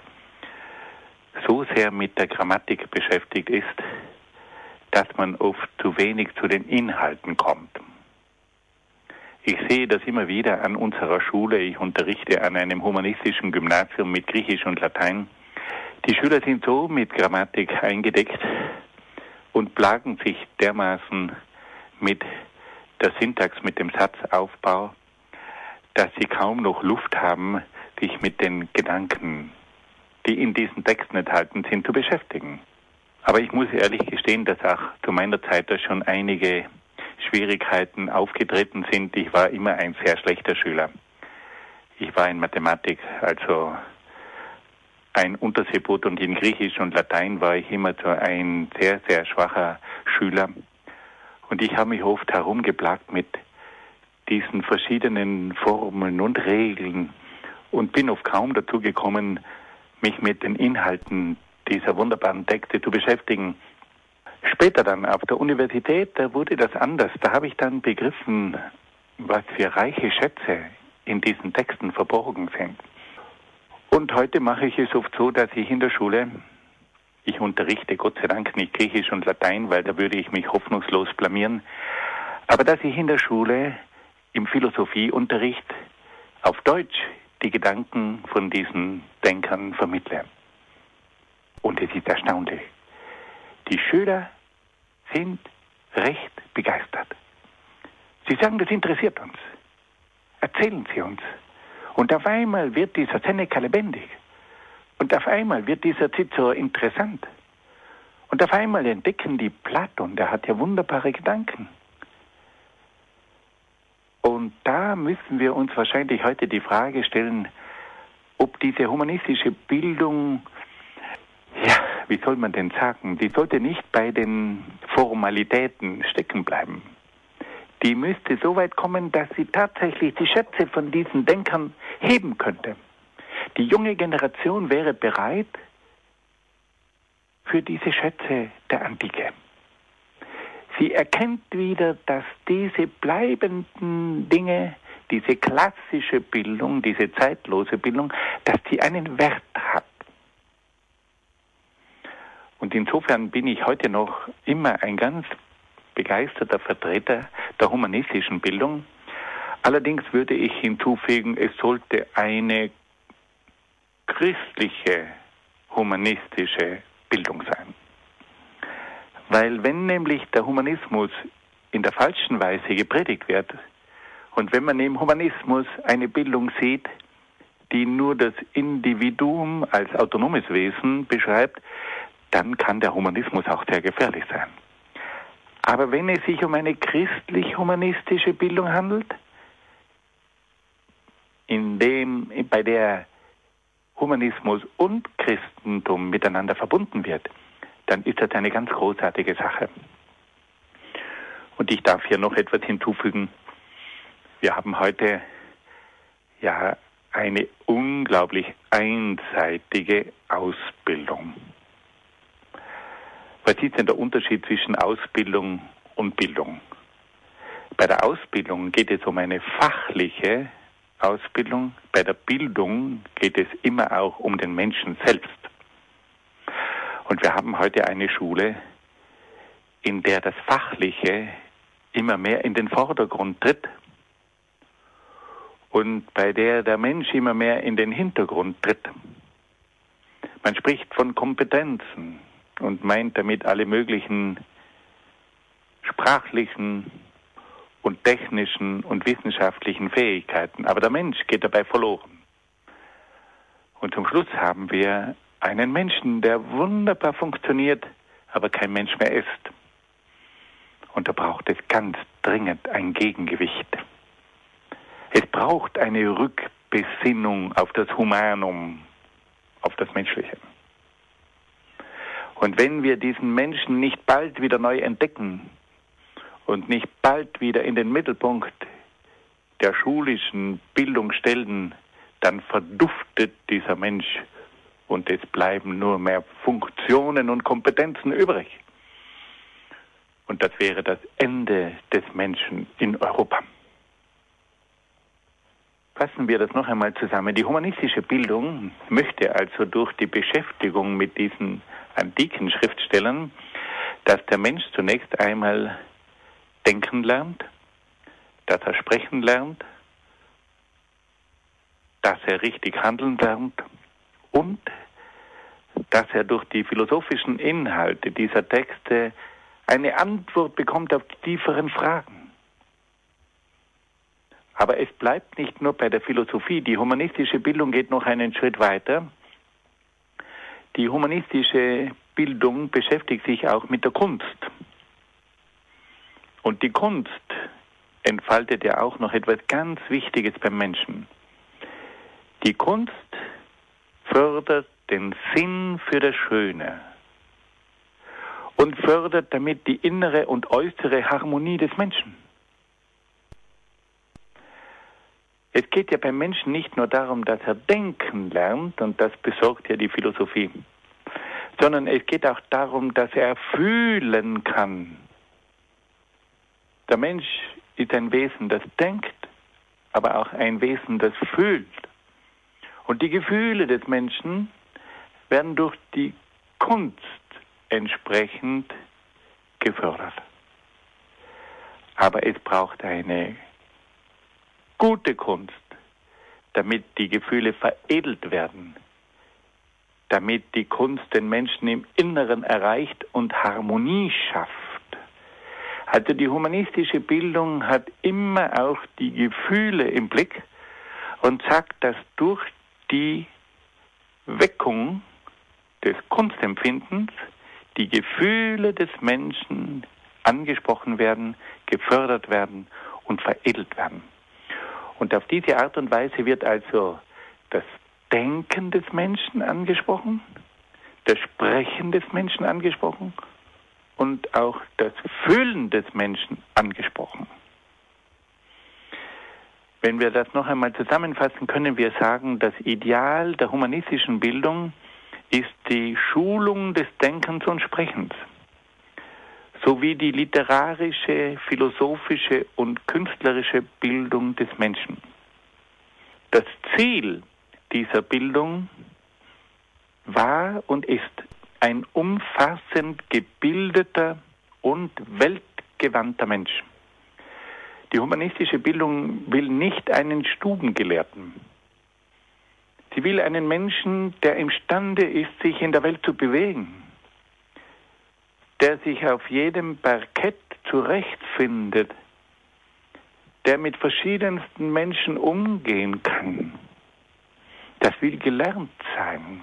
so sehr mit der Grammatik beschäftigt ist, dass man oft zu wenig zu den Inhalten kommt. Ich sehe das immer wieder an unserer Schule. Ich unterrichte an einem humanistischen Gymnasium mit Griechisch und Latein. Die Schüler sind so mit Grammatik eingedeckt und plagen sich dermaßen mit der Syntax, mit dem Satzaufbau, dass sie kaum noch Luft haben, sich mit den Gedanken, die in diesen Texten enthalten sind, zu beschäftigen. Aber ich muss ehrlich gestehen, dass auch zu meiner Zeit da schon einige Schwierigkeiten aufgetreten sind. Ich war immer ein sehr schlechter Schüler. Ich war in Mathematik, also ein Unterseebrot, und in Griechisch und Latein war ich immer so ein sehr, sehr schwacher Schüler. Und ich habe mich oft herumgeplagt mit diesen verschiedenen Formeln und Regeln und bin oft kaum dazu gekommen, mich mit den Inhalten dieser wunderbaren Texte zu beschäftigen. Später dann auf der Universität, da wurde das anders. Da habe ich dann begriffen, was für reiche Schätze in diesen Texten verborgen sind. Und heute mache ich es oft so, dass ich in der Schule, ich unterrichte Gott sei Dank nicht Griechisch und Latein, weil da würde ich mich hoffnungslos blamieren, aber dass ich in der Schule im Philosophieunterricht auf Deutsch die Gedanken von diesen Denkern vermittle. Und es ist erstaunlich. Die Schüler sind recht begeistert. Sie sagen, das interessiert uns. Erzählen Sie uns. Und auf einmal wird dieser Seneca lebendig. Und auf einmal wird dieser Cicero interessant. Und auf einmal entdecken die Platon, der hat ja wunderbare Gedanken. Und da müssen wir uns wahrscheinlich heute die Frage stellen, ob diese humanistische Bildung, ja, wie soll man denn sagen, die sollte nicht bei den Formalitäten stecken bleiben. Die müsste so weit kommen, dass sie tatsächlich die Schätze von diesen Denkern heben könnte. Die junge Generation wäre bereit für diese Schätze der Antike. Sie erkennt wieder, dass diese bleibenden Dinge, diese klassische Bildung, diese zeitlose Bildung, dass die einen Wert hat. Und insofern bin ich heute noch immer ein ganz begeisterter Vertreter der humanistischen Bildung. Allerdings würde ich hinzufügen, es sollte eine christliche, humanistische Bildung sein. Weil wenn nämlich der Humanismus in der falschen Weise gepredigt wird und wenn man im Humanismus eine Bildung sieht, die nur das Individuum als autonomes Wesen beschreibt, dann kann der Humanismus auch sehr gefährlich sein. Aber wenn es sich um eine christlich-humanistische Bildung handelt, bei der Humanismus und Christentum miteinander verbunden wird, dann ist das eine ganz großartige Sache. Und ich darf hier noch etwas hinzufügen. Wir haben heute ja eine unglaublich einseitige Ausbildung. Was ist denn der Unterschied zwischen Ausbildung und Bildung? Bei der Ausbildung geht es um eine fachliche Ausbildung, bei der Bildung geht es immer auch um den Menschen selbst. Und wir haben heute eine Schule, in der das Fachliche immer mehr in den Vordergrund tritt und bei der der Mensch immer mehr in den Hintergrund tritt. Man spricht von Kompetenzen und meint damit alle möglichen sprachlichen und technischen und wissenschaftlichen Fähigkeiten. Aber der Mensch geht dabei verloren. Und zum Schluss haben wir einen Menschen, der wunderbar funktioniert, aber kein Mensch mehr ist. Und da braucht es ganz dringend ein Gegengewicht. Es braucht eine Rückbesinnung auf das Humanum, auf das Menschliche. Und wenn wir diesen Menschen nicht bald wieder neu entdecken und nicht bald wieder in den Mittelpunkt der schulischen Bildung stellen, dann verduftet dieser Mensch und es bleiben nur mehr Funktionen und Kompetenzen übrig. Und das wäre das Ende des Menschen in Europa. Fassen wir das noch einmal zusammen. Die humanistische Bildung möchte also durch die Beschäftigung mit diesen antiken Schriftstellern, dass der Mensch zunächst einmal denken lernt, dass er sprechen lernt, dass er richtig handeln lernt und dass er durch die philosophischen Inhalte dieser Texte eine Antwort bekommt auf die tieferen Fragen. Aber es bleibt nicht nur bei der Philosophie. Die humanistische Bildung geht noch einen Schritt weiter. Die humanistische Bildung beschäftigt sich auch mit der Kunst. Und die Kunst entfaltet ja auch noch etwas ganz Wichtiges beim Menschen. Die Kunst fördert den Sinn für das Schöne und fördert damit die innere und äußere Harmonie des Menschen. Es geht ja beim Menschen nicht nur darum, dass er denken lernt, und das besorgt ja die Philosophie, sondern es geht auch darum, dass er fühlen kann. Der Mensch ist ein Wesen, das denkt, aber auch ein Wesen, das fühlt. Und die Gefühle des Menschen werden durch die Kunst entsprechend gefördert. Aber es braucht eine gute Kunst, damit die Gefühle veredelt werden, damit die Kunst den Menschen im Inneren erreicht und Harmonie schafft. Also die humanistische Bildung hat immer auch die Gefühle im Blick und sagt, dass durch die Weckung des Kunstempfindens die Gefühle des Menschen angesprochen werden, gefördert werden und veredelt werden. Und auf diese Art und Weise wird also das Denken des Menschen angesprochen, das Sprechen des Menschen angesprochen und auch das Fühlen des Menschen angesprochen. Wenn wir das noch einmal zusammenfassen, können wir sagen, das Ideal der humanistischen Bildung ist die Schulung des Denkens und Sprechens, sowie die literarische, philosophische und künstlerische Bildung des Menschen. Das Ziel dieser Bildung war und ist ein umfassend gebildeter und weltgewandter Mensch. Die humanistische Bildung will nicht einen Stubengelehrten. Sie will einen Menschen, der imstande ist, sich in der Welt zu bewegen, der sich auf jedem Parkett zurechtfindet, der mit verschiedensten Menschen umgehen kann. Das will gelernt sein.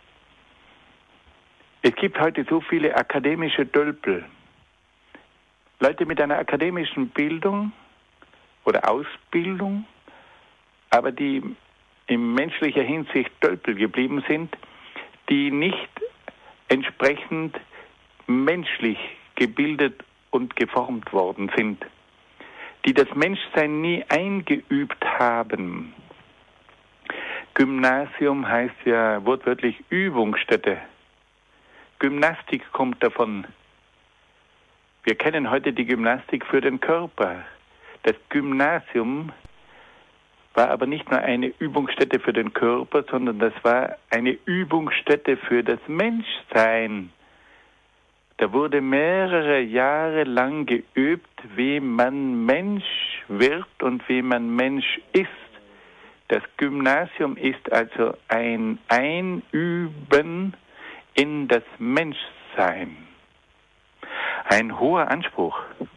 Es gibt heute so viele akademische Tölpel. Leute mit einer akademischen Bildung oder Ausbildung, aber die in menschlicher Hinsicht Tölpel geblieben sind, die nicht entsprechend menschlich gebildet und geformt worden sind, die das Menschsein nie eingeübt haben. Gymnasium heißt ja wortwörtlich Übungsstätte. Gymnastik kommt davon. Wir kennen heute die Gymnastik für den Körper. Das Gymnasium war aber nicht nur eine Übungsstätte für den Körper, sondern das war eine Übungsstätte für das Menschsein. Da wurde mehrere Jahre lang geübt, wie man Mensch wird und wie man Mensch ist. Das Gymnasium ist also ein Einüben in das Menschsein. Ein hoher Anspruch.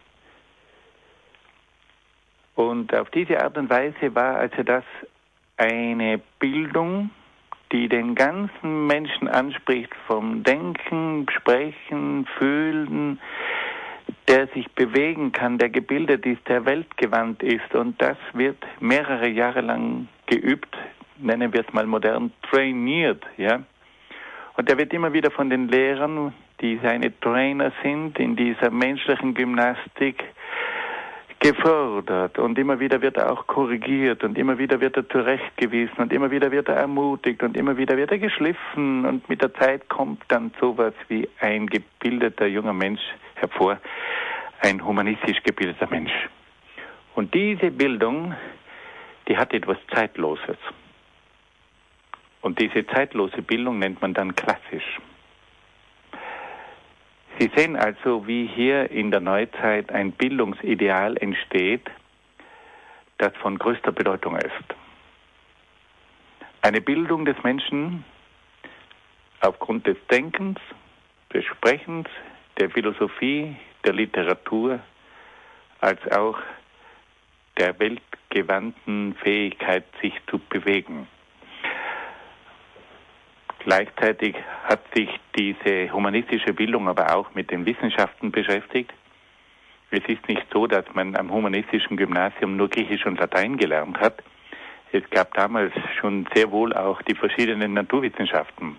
Und auf diese Art und Weise war also das eine Bildung, die den ganzen Menschen anspricht, vom Denken, Sprechen, Fühlen, der sich bewegen kann, der gebildet ist, der weltgewandt ist. Und das wird mehrere Jahre lang geübt, nennen wir es mal modern, trainiert, ja. Und er wird immer wieder von den Lehrern, die seine Trainer sind, in dieser menschlichen Gymnastik gefördert. Und immer wieder wird er auch korrigiert und immer wieder wird er zurechtgewiesen und immer wieder wird er ermutigt und immer wieder wird er geschliffen. Und mit der Zeit kommt dann sowas wie ein gebildeter junger Mensch hervor, ein humanistisch gebildeter Mensch. Und diese Bildung, die hat etwas Zeitloses. Und diese zeitlose Bildung nennt man dann klassisch. Sie sehen also, wie hier in der Neuzeit ein Bildungsideal entsteht, das von größter Bedeutung ist. Eine Bildung des Menschen aufgrund des Denkens, des Sprechens, der Philosophie, der Literatur, als auch der weltgewandten Fähigkeit, sich zu bewegen. Gleichzeitig hat sich diese humanistische Bildung aber auch mit den Wissenschaften beschäftigt. Es ist nicht so, dass man am humanistischen Gymnasium nur Griechisch und Latein gelernt hat. Es gab damals schon sehr wohl auch die verschiedenen Naturwissenschaften.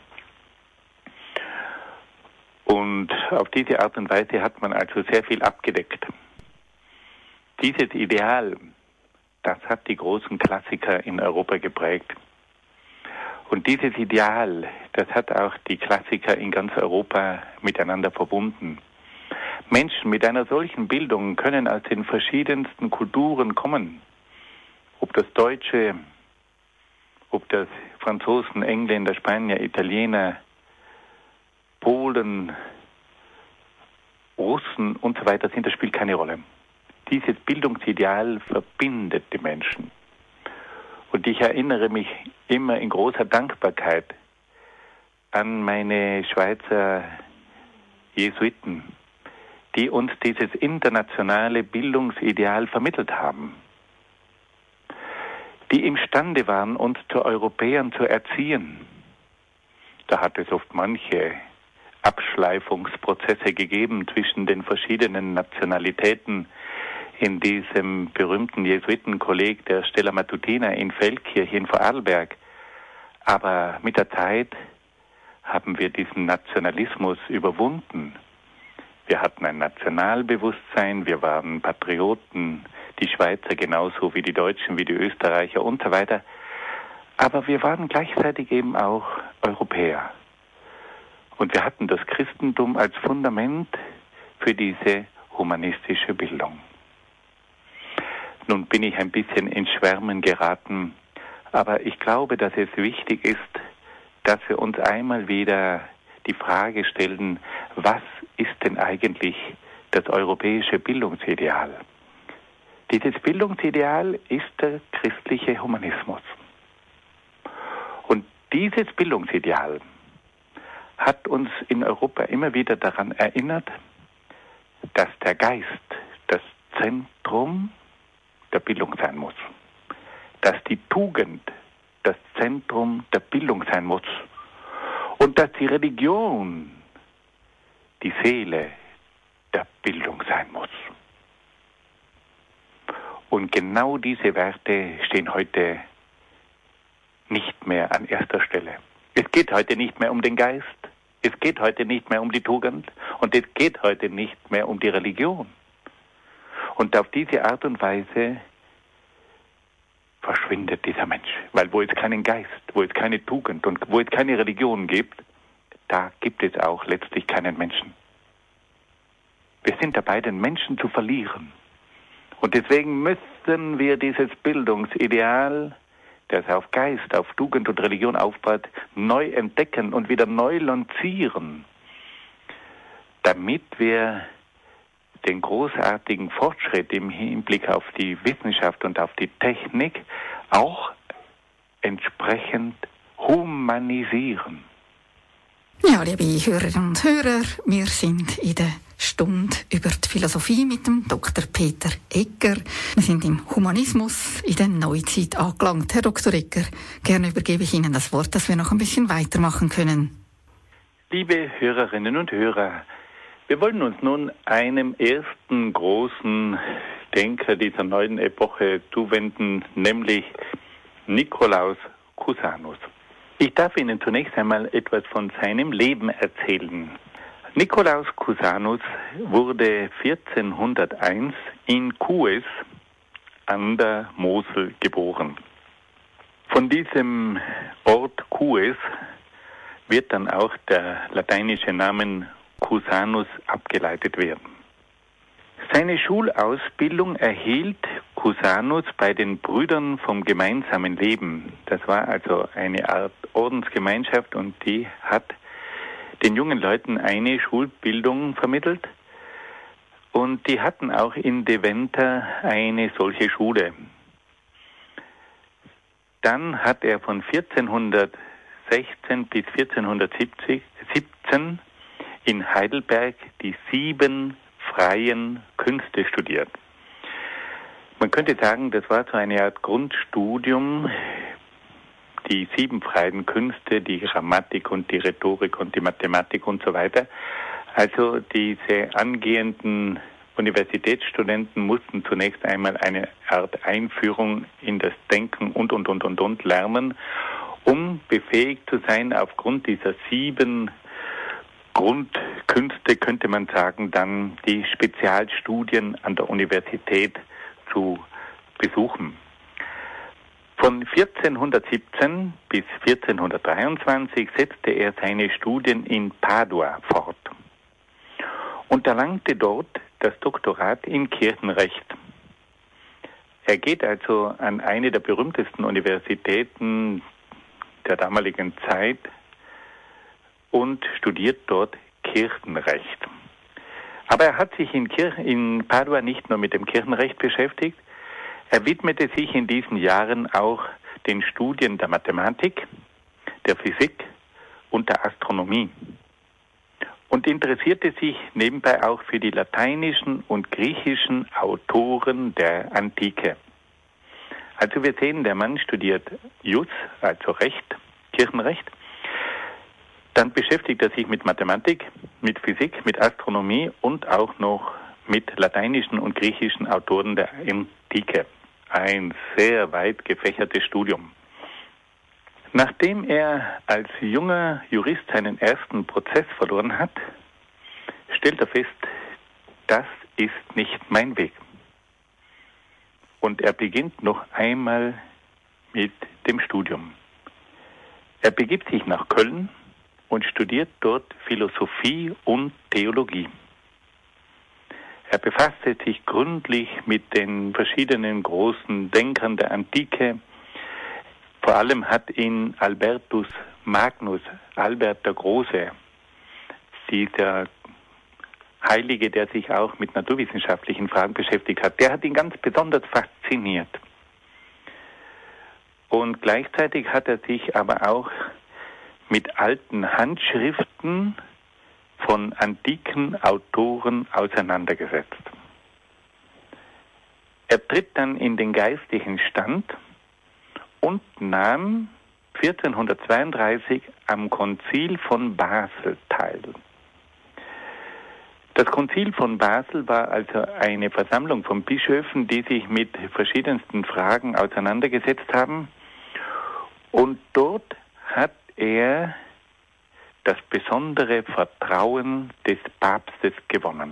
Und auf diese Art und Weise hat man also sehr viel abgedeckt. Dieses Ideal, das hat die großen Klassiker in Europa geprägt. Und dieses Ideal, das hat auch die Klassiker in ganz Europa miteinander verbunden. Menschen mit einer solchen Bildung können aus den verschiedensten Kulturen kommen. Ob das Deutsche, ob das Franzosen, Engländer, Spanier, Italiener, Polen, Russen und so weiter sind, das spielt keine Rolle. Dieses Bildungsideal verbindet die Menschen. Und ich erinnere mich immer in großer Dankbarkeit an meine Schweizer Jesuiten, die uns dieses internationale Bildungsideal vermittelt haben, die imstande waren, uns zu Europäern zu erziehen. Da hat es oft manche Abschleifungsprozesse gegeben zwischen den verschiedenen Nationalitäten in diesem berühmten Jesuitenkolleg der Stella Matutina in Feldkirch in Vorarlberg. Aber mit der Zeit haben wir diesen Nationalismus überwunden. Wir hatten ein Nationalbewusstsein, wir waren Patrioten, die Schweizer genauso wie die Deutschen, wie die Österreicher und so weiter. Aber wir waren gleichzeitig eben auch Europäer. Und wir hatten das Christentum als Fundament für diese humanistische Bildung. Nun bin ich ein bisschen ins Schwärmen geraten, aber ich glaube, dass es wichtig ist, dass wir uns einmal wieder die Frage stellen, was ist denn eigentlich das europäische Bildungsideal? Dieses Bildungsideal ist der christliche Humanismus. Und dieses Bildungsideal hat uns in Europa immer wieder daran erinnert, dass der Geist das Zentrum der Bildung sein muss. Dass die Tugend das Zentrum der Bildung sein muss. Und dass die Religion die Seele der Bildung sein muss. Und genau diese Werte stehen heute nicht mehr an erster Stelle. Es geht heute nicht mehr um den Geist, es geht heute nicht mehr um die Tugend und es geht heute nicht mehr um die Religion. Und auf diese Art und Weise verschwindet dieser Mensch. Weil wo es keinen Geist, wo es keine Tugend und wo es keine Religion gibt, da gibt es auch letztlich keinen Menschen. Wir sind dabei, den Menschen zu verlieren. Und deswegen müssen wir dieses Bildungsideal, das auf Geist, auf Tugend und Religion aufbaut, neu entdecken und wieder neu lancieren, damit wir den großartigen Fortschritt im Hinblick auf die Wissenschaft und auf die Technik auch entsprechend humanisieren. Ja, liebe Hörerinnen und Hörer, wir sind in der Stunde über die Philosophie mit dem Dr. Peter Egger. Wir sind im Humanismus in der Neuzeit angelangt. Herr Dr. Egger, gerne übergebe ich Ihnen das Wort, dass wir noch ein bisschen weitermachen können. Liebe Hörerinnen und Hörer, wir wollen uns nun einem ersten großen Denker dieser neuen Epoche zuwenden, nämlich Nikolaus Cusanus. Ich darf Ihnen zunächst einmal etwas von seinem Leben erzählen. Nikolaus Cusanus wurde 1401 in Cues an der Mosel geboren. Von diesem Ort Cues wird dann auch der lateinische Name Cusanus abgeleitet werden. Seine Schulausbildung erhielt Cusanus bei den Brüdern vom gemeinsamen Leben. Das war also eine Art Ordensgemeinschaft und die hat den jungen Leuten eine Schulbildung vermittelt. Und die hatten auch in Deventer eine solche Schule. Dann hat er von 1416 bis 1417 in Heidelberg die 7 freien Künste studiert. Man könnte sagen, das war so eine Art Grundstudium, die 7 freien Künste, die Grammatik und die Rhetorik und die Mathematik und so weiter. Also diese angehenden Universitätsstudenten mussten zunächst einmal eine Art Einführung in das Denken und lernen, um befähigt zu sein, aufgrund dieser 7 Grundkünste, könnte man sagen, dann die Spezialstudien an der Universität zu besuchen. Von 1417 bis 1423 setzte er seine Studien in Padua fort und erlangte dort das Doktorat in Kirchenrecht. Er geht also an eine der berühmtesten Universitäten der damaligen Zeit und studiert dort Kirchenrecht. Aber er hat sich in Padua nicht nur mit dem Kirchenrecht beschäftigt, er widmete sich in diesen Jahren auch den Studien der Mathematik, der Physik und der Astronomie und interessierte sich nebenbei auch für die lateinischen und griechischen Autoren der Antike. Also wir sehen, der Mann studiert Jus, also Recht, Kirchenrecht, dann beschäftigt er sich mit Mathematik, mit Physik, mit Astronomie und auch noch mit lateinischen und griechischen Autoren der Antike. Ein sehr weit gefächertes Studium. Nachdem er als junger Jurist seinen ersten Prozess verloren hat, stellt er fest, das ist nicht mein Weg. Und er beginnt noch einmal mit dem Studium. Er begibt sich nach Köln und studiert dort Philosophie und Theologie. Er befasste sich gründlich mit den verschiedenen großen Denkern der Antike. Vor allem hat ihn Albertus Magnus, Albert der Große, dieser Heilige, der sich auch mit naturwissenschaftlichen Fragen beschäftigt hat, der hat ihn ganz besonders fasziniert. Und gleichzeitig hat er sich aber auch mit alten Handschriften von antiken Autoren auseinandergesetzt. Er tritt dann in den geistlichen Stand und nahm 1432 am Konzil von Basel teil. Das Konzil von Basel war also eine Versammlung von Bischöfen, die sich mit verschiedensten Fragen auseinandergesetzt haben. Und dort hat er das besondere Vertrauen des Papstes gewonnen.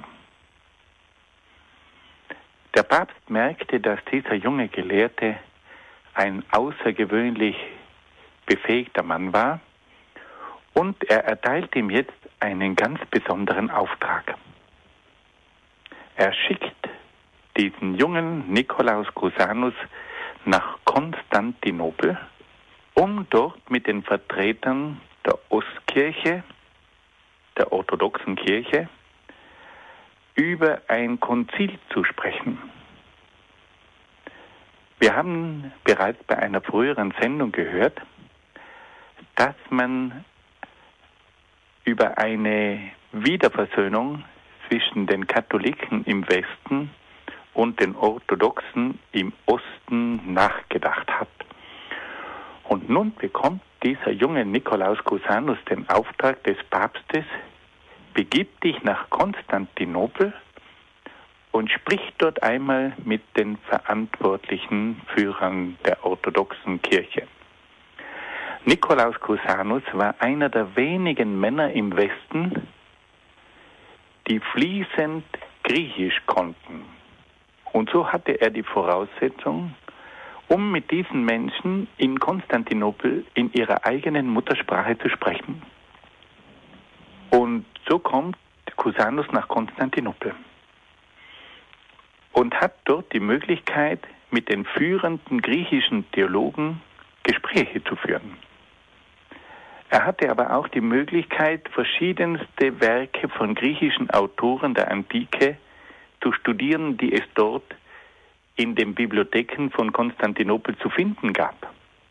Der Papst merkte, dass dieser junge Gelehrte ein außergewöhnlich befähigter Mann war und er erteilt ihm jetzt einen ganz besonderen Auftrag. Er schickt diesen jungen Nikolaus Cusanus nach Konstantinopel, um dort mit den Vertretern der Ostkirche, der orthodoxen Kirche, über ein Konzil zu sprechen. Wir haben bereits bei einer früheren Sendung gehört, dass man über eine Wiederversöhnung zwischen den Katholiken im Westen und den Orthodoxen im Osten nachgedacht hat. Und nun bekommt dieser junge Nikolaus Cusanus den Auftrag des Papstes, begib dich nach Konstantinopel und sprich dort einmal mit den verantwortlichen Führern der orthodoxen Kirche. Nikolaus Cusanus war einer der wenigen Männer im Westen, die fließend Griechisch konnten. Und so hatte er die Voraussetzung, um mit diesen Menschen in Konstantinopel in ihrer eigenen Muttersprache zu sprechen. Und so kommt Cusanus nach Konstantinopel und hat dort die Möglichkeit, mit den führenden griechischen Theologen Gespräche zu führen. Er hatte aber auch die Möglichkeit, verschiedenste Werke von griechischen Autoren der Antike zu studieren, die es dort in den Bibliotheken von Konstantinopel zu finden gab.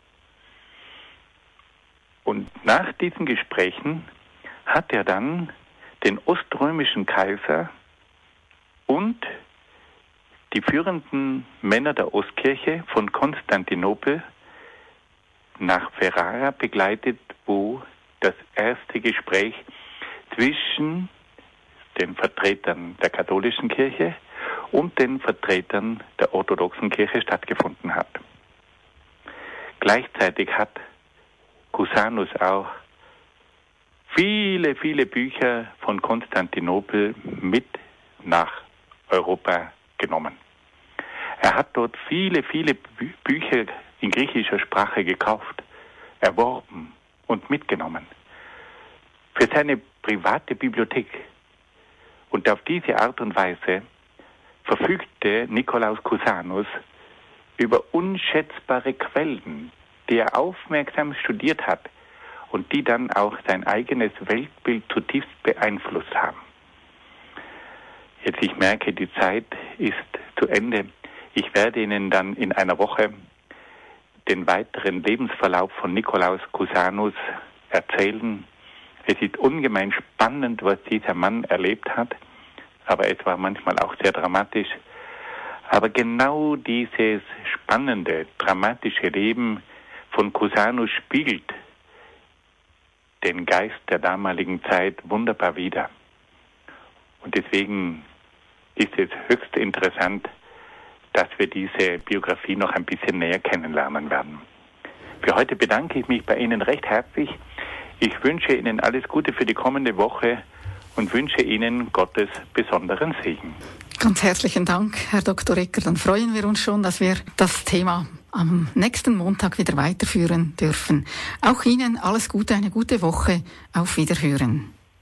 Und nach diesen Gesprächen hat er dann den oströmischen Kaiser und die führenden Männer der Ostkirche von Konstantinopel nach Ferrara begleitet, wo das erste Gespräch zwischen den Vertretern der katholischen Kirche und den Vertretern der orthodoxen Kirche stattgefunden hat. Gleichzeitig hat Cusanus auch viele, viele Bücher von Konstantinopel mit nach Europa genommen. Er hat dort viele, viele Bücher in griechischer Sprache gekauft, erworben und mitgenommen. Für seine private Bibliothek. Und auf diese Art und Weise verfügte Nikolaus Cusanus über unschätzbare Quellen, die er aufmerksam studiert hat und die dann auch sein eigenes Weltbild zutiefst beeinflusst haben. Jetzt, ich merke, die Zeit ist zu Ende. Ich werde Ihnen dann in einer Woche den weiteren Lebensverlauf von Nikolaus Cusanus erzählen. Es ist ungemein spannend, was dieser Mann erlebt hat, aber es war manchmal auch sehr dramatisch. Aber genau dieses spannende, dramatische Leben von Cusanus spiegelt den Geist der damaligen Zeit wunderbar wider. Und deswegen ist es höchst interessant, dass wir diese Biografie noch ein bisschen näher kennenlernen werden. Für heute bedanke ich mich bei Ihnen recht herzlich. Ich wünsche Ihnen alles Gute für die kommende Woche und wünsche Ihnen Gottes besonderen Segen. Ganz herzlichen Dank, Herr Dr. Ecker. Dann freuen wir uns schon, dass wir das Thema am nächsten Montag wieder weiterführen dürfen. Auch Ihnen alles Gute, eine gute Woche. Auf Wiederhören.